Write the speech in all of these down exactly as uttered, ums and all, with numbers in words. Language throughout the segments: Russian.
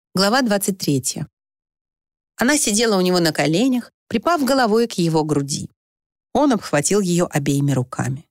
Глава двадцать третья. Она сидела у него на коленях, припав головой к его груди. Он обхватил ее обеими руками.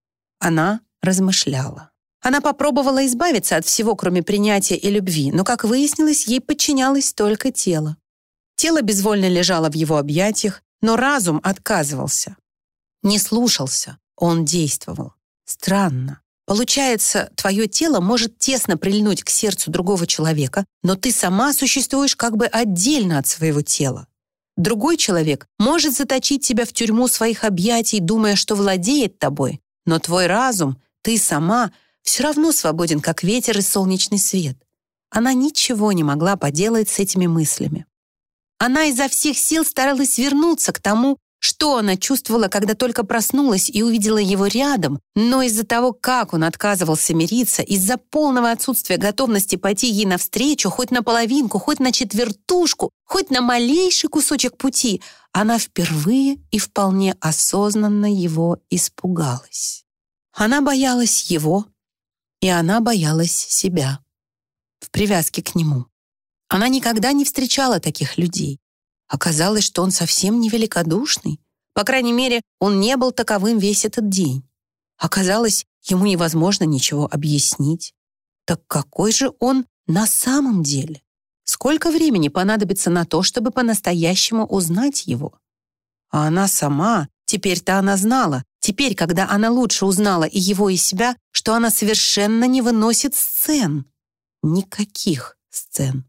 Она размышляла. Она попробовала избавиться от всего, кроме принятия и любви, но, как выяснилось, ей подчинялось только тело. Тело безвольно лежало в его объятиях, но разум отказывался. Не слушался, он действовал. Странно. Получается, твое тело может тесно прильнуть к сердцу другого человека, но ты сама существуешь как бы отдельно от своего тела. Другой человек может заточить тебя в тюрьму своих объятий, думая, что владеет тобой, но твой разум, ты сама, все равно свободен, как ветер и солнечный свет. Она ничего не могла поделать с этими мыслями. Она изо всех сил старалась вернуться к тому, что она чувствовала, когда только проснулась и увидела его рядом, но из-за того, как он отказывался мириться, из-за полного отсутствия готовности пойти ей навстречу, хоть на половинку, хоть на четвертушку, хоть на малейший кусочек пути, она впервые и вполне осознанно его испугалась. Она боялась его, и она боялась себя в привязке к нему. Она никогда не встречала таких людей. Оказалось, что он совсем не великодушный. По крайней мере, он не был таковым весь этот день. Оказалось, ему невозможно ничего объяснить. Так какой же он на самом деле? Сколько времени понадобится на то, чтобы по-настоящему узнать его? А она сама, теперь-то она знала, теперь, когда она лучше узнала и его, и себя, что она совершенно не выносит сцен. Никаких сцен.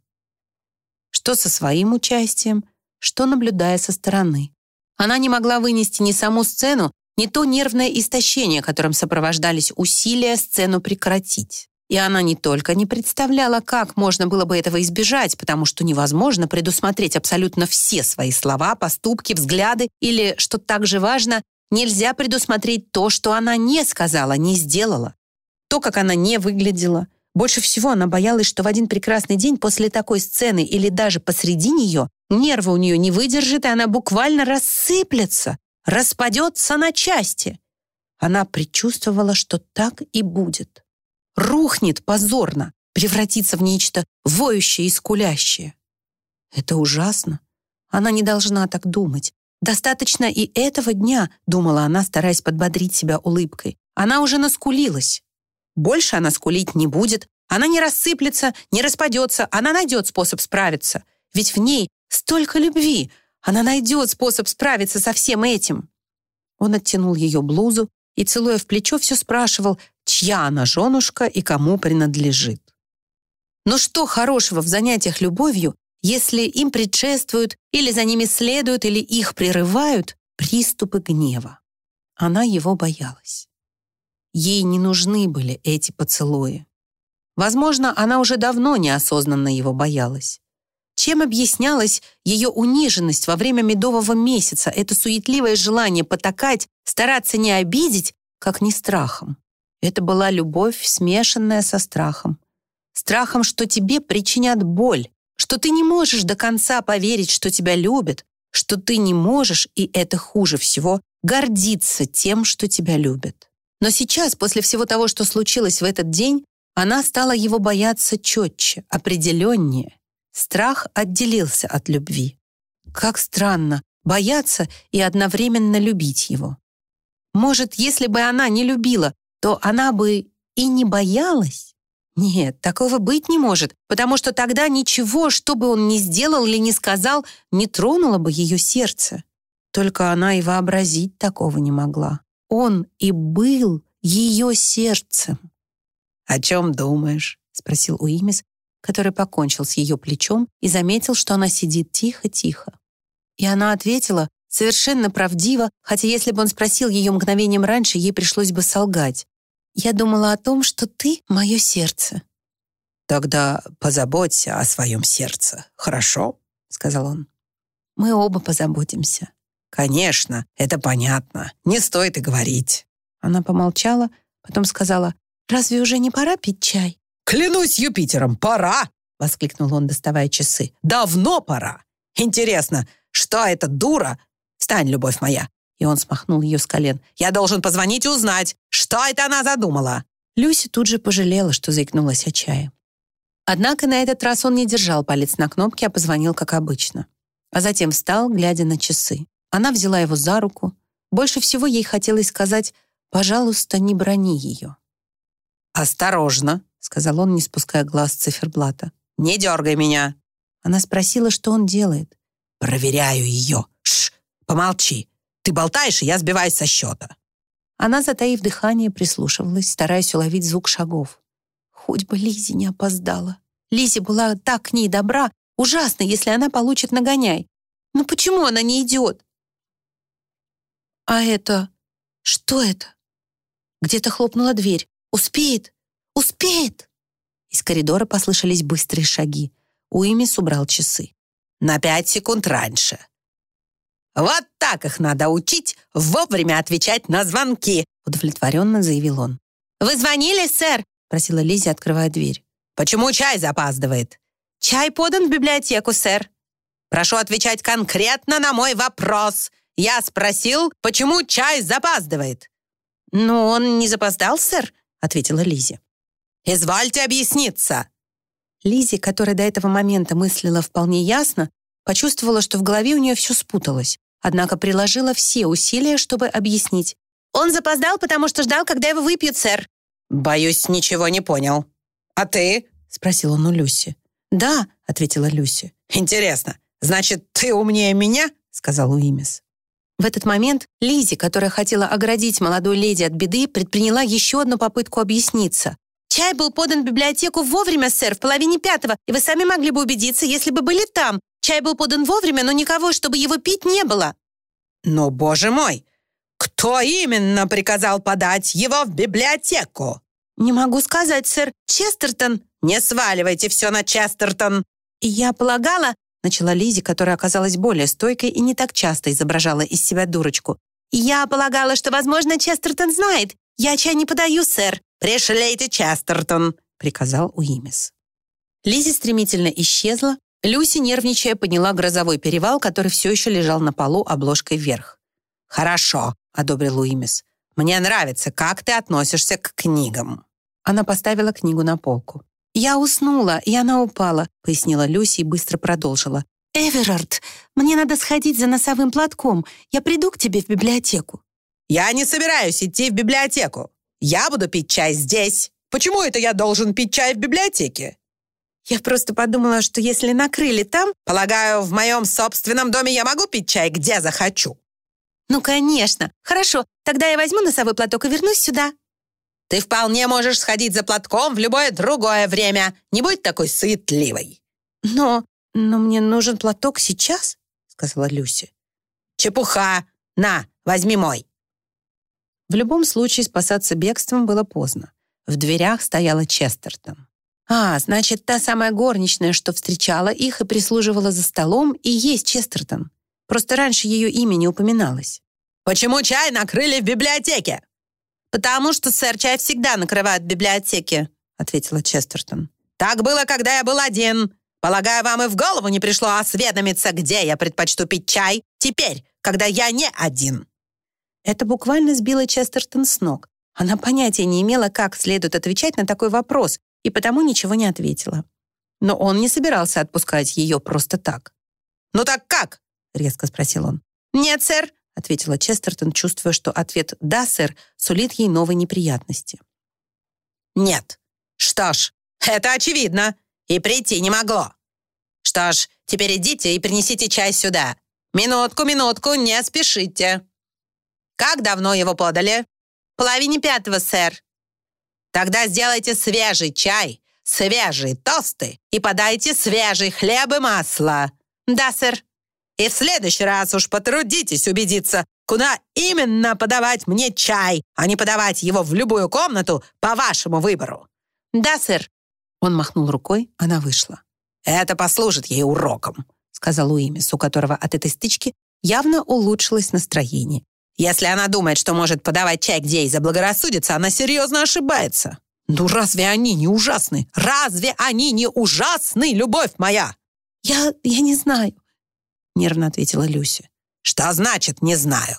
Что со своим участием, что наблюдая со стороны. Она не могла вынести ни саму сцену, ни то нервное истощение, которым сопровождались усилия сцену прекратить. И она не только не представляла, как можно было бы этого избежать, потому что невозможно предусмотреть абсолютно все свои слова, поступки, взгляды, или, что также важно, нельзя предусмотреть то, что она не сказала, не сделала. То, как она не выглядела. Больше всего она боялась, что в один прекрасный день после такой сцены или даже посреди нее нервы у нее не выдержат, и она буквально рассыплется, распадется на части. Она предчувствовала, что так и будет. Рухнет позорно, превратится в нечто воющее и скулящее. Это ужасно. Она не должна так думать. Достаточно и этого дня, думала она, стараясь подбодрить себя улыбкой. Она уже наскулилась. Больше она скулить не будет. Она не рассыплется, не распадется. Она найдет способ справиться. Ведь в ней столько любви. Она найдет способ справиться со всем этим. Он оттянул ее блузу и, целуя в плечо, все спрашивал, чья она женушка и кому принадлежит. Но что хорошего в занятиях любовью, если им предшествуют или за ними следуют, или их прерывают приступы гнева? Она его боялась. Ей не нужны были эти поцелуи. Возможно, она уже давно неосознанно его боялась. Чем объяснялась ее униженность во время медового месяца, это суетливое желание потакать, стараться не обидеть, как не страхом? Это была любовь, смешанная со страхом. Страхом, что тебе причинят боль, что ты не можешь до конца поверить, что тебя любят, что ты не можешь, и это хуже всего, гордиться тем, что тебя любят. Но сейчас, после всего того, что случилось в этот день, она стала его бояться четче, определеннее. Страх отделился от любви. Как странно бояться и одновременно любить его. Может, если бы она не любила, то она бы и не боялась? Нет, такого быть не может, потому что тогда ничего, что бы он ни сделал или ни сказал, не тронуло бы ее сердце. Только она и вообразить такого не могла. Он и был ее сердцем. «О чем думаешь?» — спросил Уимис, который покончил с ее плечом и заметил, что она сидит тихо-тихо. И она ответила совершенно правдиво, хотя если бы он спросил ее мгновением раньше, ей пришлось бы солгать. «Я думала о том, что ты — мое сердце». «Тогда позаботься о своем сердце, хорошо?» — сказал он. «Мы оба позаботимся». «Конечно, это понятно. Не стоит и говорить». Она помолчала, потом сказала, «Разве уже не пора пить чай?» «Клянусь Юпитером, пора!» — воскликнул он, доставая часы. «Давно пора! Интересно, что эта дура...» «Встань, любовь моя!» И он смахнул ее с колен. «Я должен позвонить и узнать, что это она задумала!» Люси тут же пожалела, что заикнулась о чае. Однако на этот раз он не держал палец на кнопке, а позвонил, как обычно. А затем встал, глядя на часы. Она взяла его за руку. Больше всего ей хотелось сказать: «Пожалуйста, не брони ее». «Осторожно», — сказал он, не спуская глаз с циферблата. «Не дергай меня». Она спросила, что он делает. «Проверяю ее. Шш, помолчи. Ты болтаешь, и я сбиваюсь со счета». Она, затаив дыхание, прислушивалась, стараясь уловить звук шагов. Хоть бы Лизи не опоздала. Лизи была так к ней добра. Ужасно, если она получит нагоняй. Но почему она не идет? А это... Что это? Где-то хлопнула дверь. Успеет? Успеет! Из коридора послышались быстрые шаги. Уимис убрал часы. «На пять секунд раньше». «Вот так их надо учить вовремя отвечать на звонки», удовлетворенно заявил он. «Вы звонили, сэр?» просила Лизи, открывая дверь. «Почему чай запаздывает?» «Чай подан в библиотеку, сэр». «Прошу отвечать конкретно на мой вопрос. Я спросил, почему чай запаздывает?» «Ну, он не запоздал, сэр», ответила Лизи. «Извольте объясниться». Лизи, которая до этого момента мыслила вполне ясно, почувствовала, что в голове у нее все спуталось, однако приложила все усилия, чтобы объяснить. «Он запоздал, потому что ждал, когда его выпьют, сэр». «Боюсь, ничего не понял. А ты?» спросил он у Люси. «Да», — ответила Люси. «Интересно, значит, ты умнее меня?» сказал Уимис. В этот момент Лизи, которая хотела оградить молодую леди от беды, предприняла еще одну попытку объясниться. «Чай был подан в библиотеку вовремя, сэр, в половине пятого, и вы сами могли бы убедиться, если бы были там. Чай был подан вовремя, но никого, чтобы его пить, не было». «Но, боже мой, кто именно приказал подать его в библиотеку?» «Не могу сказать, сэр. Честертон». «Не сваливайте все на Честертон». «И я полагала...» начала Лизи, которая оказалась более стойкой и не так часто изображала из себя дурочку. «И я полагала, что, возможно, Честертон знает. Я чай не подаю, сэр». «Пришлите Честертон», — приказал Уимис. Лизи стремительно исчезла. Люси, нервничая, подняла грозовой перевал, который все еще лежал на полу обложкой вверх. «Хорошо», — одобрил Уимис. «Мне нравится, как ты относишься к книгам». Она поставила книгу на полку. «Я уснула, и она упала», — пояснила Люси и быстро продолжила. «Эверард, мне надо сходить за носовым платком. Я приду к тебе в библиотеку». «Я не собираюсь идти в библиотеку. Я буду пить чай здесь. Почему это я должен пить чай в библиотеке?» «Я просто подумала, что если накрыли там...» «Полагаю, в моем собственном доме я могу пить чай, где захочу». «Ну, конечно. Хорошо, тогда я возьму носовой платок и вернусь сюда». «Ты вполне можешь сходить за платком в любое другое время. Не будь такой суетливой». «Но... но мне нужен платок сейчас», — сказала Люси. «Чепуха! На, возьми мой». В любом случае спасаться бегством было поздно. В дверях стояла Честертон. А, значит, та самая горничная, что встречала их и прислуживала за столом, и есть Честертон. Просто раньше ее имя не упоминалось. «Почему чай накрыли в библиотеке?» «Потому что, сэр, чай всегда накрывают в библиотеке», — ответила Честертон. «Так было, когда я был один. Полагаю, вам и в голову не пришло осведомиться, где я предпочту пить чай теперь, когда я не один». Это буквально сбило Честертон с ног. Она понятия не имела, как следует отвечать на такой вопрос, и потому ничего не ответила. Но он не собирался отпускать ее просто так. «Ну так как?» — резко спросил он. «Нет, сэр», — ответила Честертон, чувствуя, что ответ «да, сэр» сулит ей новые неприятности. «Нет. Что ж, это очевидно. И прийти не могло. Что ж, теперь идите и принесите чай сюда. Минутку, минутку, не спешите. Как давно его подали?» «Половине пятого, сэр». «Тогда сделайте свежий чай, свежие тосты и подайте свежий хлеб и масло». «Да, сэр». «И в следующий раз уж потрудитесь убедиться, куда именно подавать мне чай, а не подавать его в любую комнату по вашему выбору». «Да, сэр». Он махнул рукой, она вышла. «Это послужит ей уроком», — сказал Уимис, у которого от этой стычки явно улучшилось настроение. «Если она думает, что может подавать чай, где ей заблагорассудится, она серьезно ошибается. Ну разве они не ужасны? Разве они не ужасны, любовь моя?» «Я... я не знаю», — нервно ответила Люси. «Что значит «не знаю»?»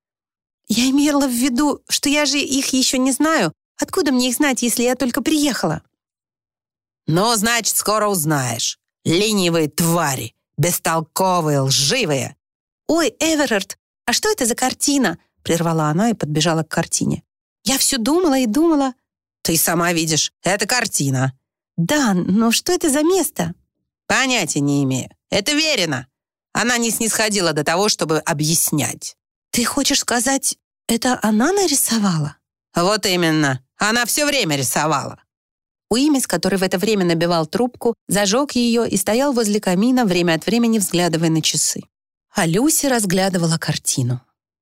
«Я имела в виду, что я же их еще не знаю. Откуда мне их знать, если я только приехала?» «Ну, значит, скоро узнаешь. Ленивые твари, бестолковые, лживые». «Ой, Эверард, а что это за картина?» прервала она и подбежала к картине. «Я все думала и думала». «Ты сама видишь, это картина». «Да, но что это за место?» «Понятия не имею. Это Верина. Она не снисходила до того, чтобы объяснять». «Ты хочешь сказать, это она нарисовала?» «Вот именно. Она все время рисовала». Уимис, который в это время набивал трубку, зажег ее и стоял возле камина, время от времени взглядывая на часы. А Люси разглядывала картину.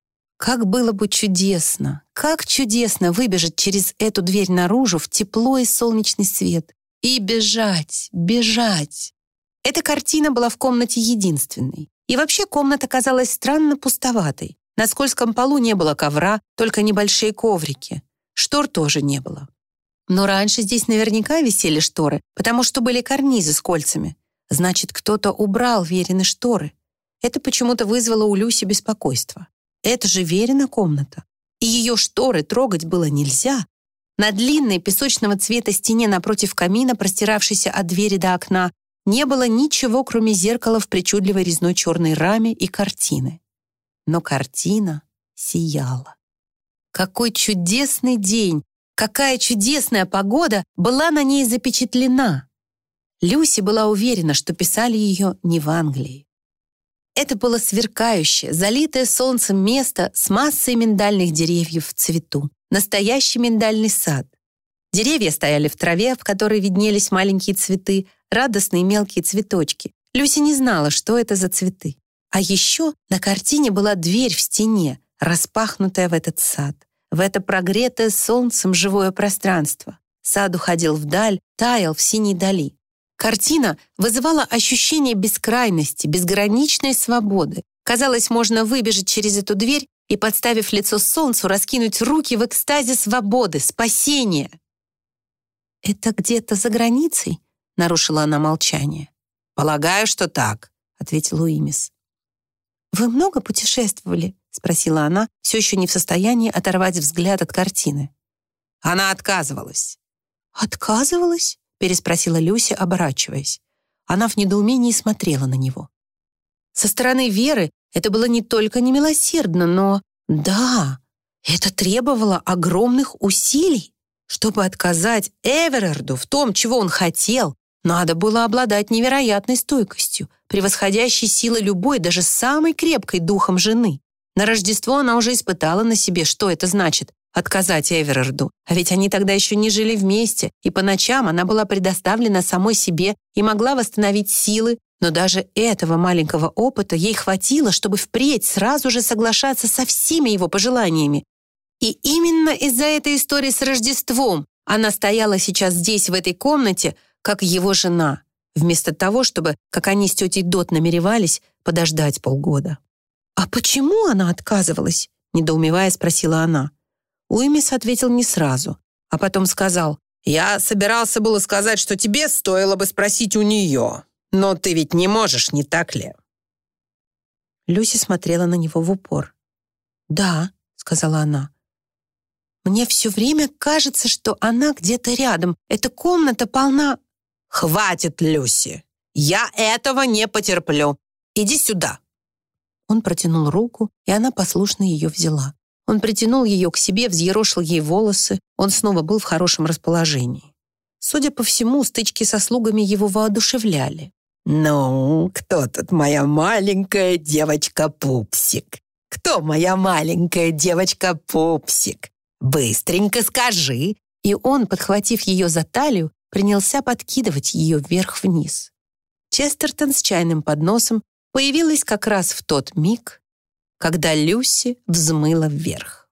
Как было бы чудесно, как чудесно выбежать через эту дверь наружу в тепло и солнечный свет. И бежать, бежать. Эта картина была в комнате единственной. И вообще комната казалась странно пустоватой. На скользком полу не было ковра, только небольшие коврики. Штор тоже не было. Но раньше здесь наверняка висели шторы, потому что были карнизы с кольцами. Значит, кто-то убрал Верины шторы. Это почему-то вызвало у Люси беспокойство. Это же Верина комната. И ее шторы трогать было нельзя. На длинной песочного цвета стене напротив камина, простиравшейся от двери до окна, не было ничего, кроме зеркала в причудливой резной черной раме и картины. Но картина сияла. Какой чудесный день! Какая чудесная погода была на ней запечатлена! Люси была уверена, что писали ее не в Англии. Это было сверкающее, залитое солнцем место с массой миндальных деревьев в цвету. Настоящий миндальный сад. Деревья стояли в траве, в которой виднелись маленькие цветы, радостные мелкие цветочки. Люси не знала, что это за цветы. А еще на картине была дверь в стене, распахнутая в этот сад, в это прогретое солнцем живое пространство. Сад уходил вдаль, таял в синей дали. Картина вызывала ощущение бескрайности, безграничной свободы. Казалось, можно выбежать через эту дверь и, подставив лицо солнцу, раскинуть руки в экстазе свободы, спасения. «Это где-то за границей?» — нарушила она молчание. «Полагаю, что так», — ответил Уимис. «Вы много путешествовали?» — спросила она, все еще не в состоянии оторвать взгляд от картины. Она отказывалась. «Отказывалась?» — переспросила Люси, оборачиваясь. Она в недоумении смотрела на него. Со стороны Веры это было не только немилосердно, но... Да, это требовало огромных усилий. Чтобы отказать Эверарду в том, чего он хотел, надо было обладать невероятной стойкостью, превосходящей силой любой, даже самой крепкой духом жены. На Рождество она уже испытала на себе, что это значит — отказать Эверарду. А ведь они тогда еще не жили вместе, и по ночам она была предоставлена самой себе и могла восстановить силы, но даже этого маленького опыта ей хватило, чтобы впредь сразу же соглашаться со всеми его пожеланиями. И именно из-за этой истории с Рождеством она стояла сейчас здесь, в этой комнате, как его жена, вместо того, чтобы, как они с тетей Дот намеревались, подождать полгода. «А почему она отказывалась?» — недоумевая спросила она. Уимис ответил не сразу, а потом сказал: «Я собирался было сказать, что тебе стоило бы спросить у нее, но ты ведь не можешь, не так ли?» Люси смотрела на него в упор. «Да», — сказала она. «Мне все время кажется, что она где-то рядом. Эта комната полна...» «Хватит, Люси! Я этого не потерплю. Иди сюда!» Он протянул руку, и она послушно ее взяла. Он притянул ее к себе, взъерошил ей волосы. Он снова был в хорошем расположении. Судя по всему, стычки со слугами его воодушевляли. «Ну, кто тут моя маленькая девочка-пупсик? Кто моя маленькая девочка-пупсик? Быстренько скажи!» И он, подхватив ее за талию, принялся подкидывать ее вверх-вниз. Честертон с чайным подносом появилась как раз в тот миг, когда Люси взмыла вверх.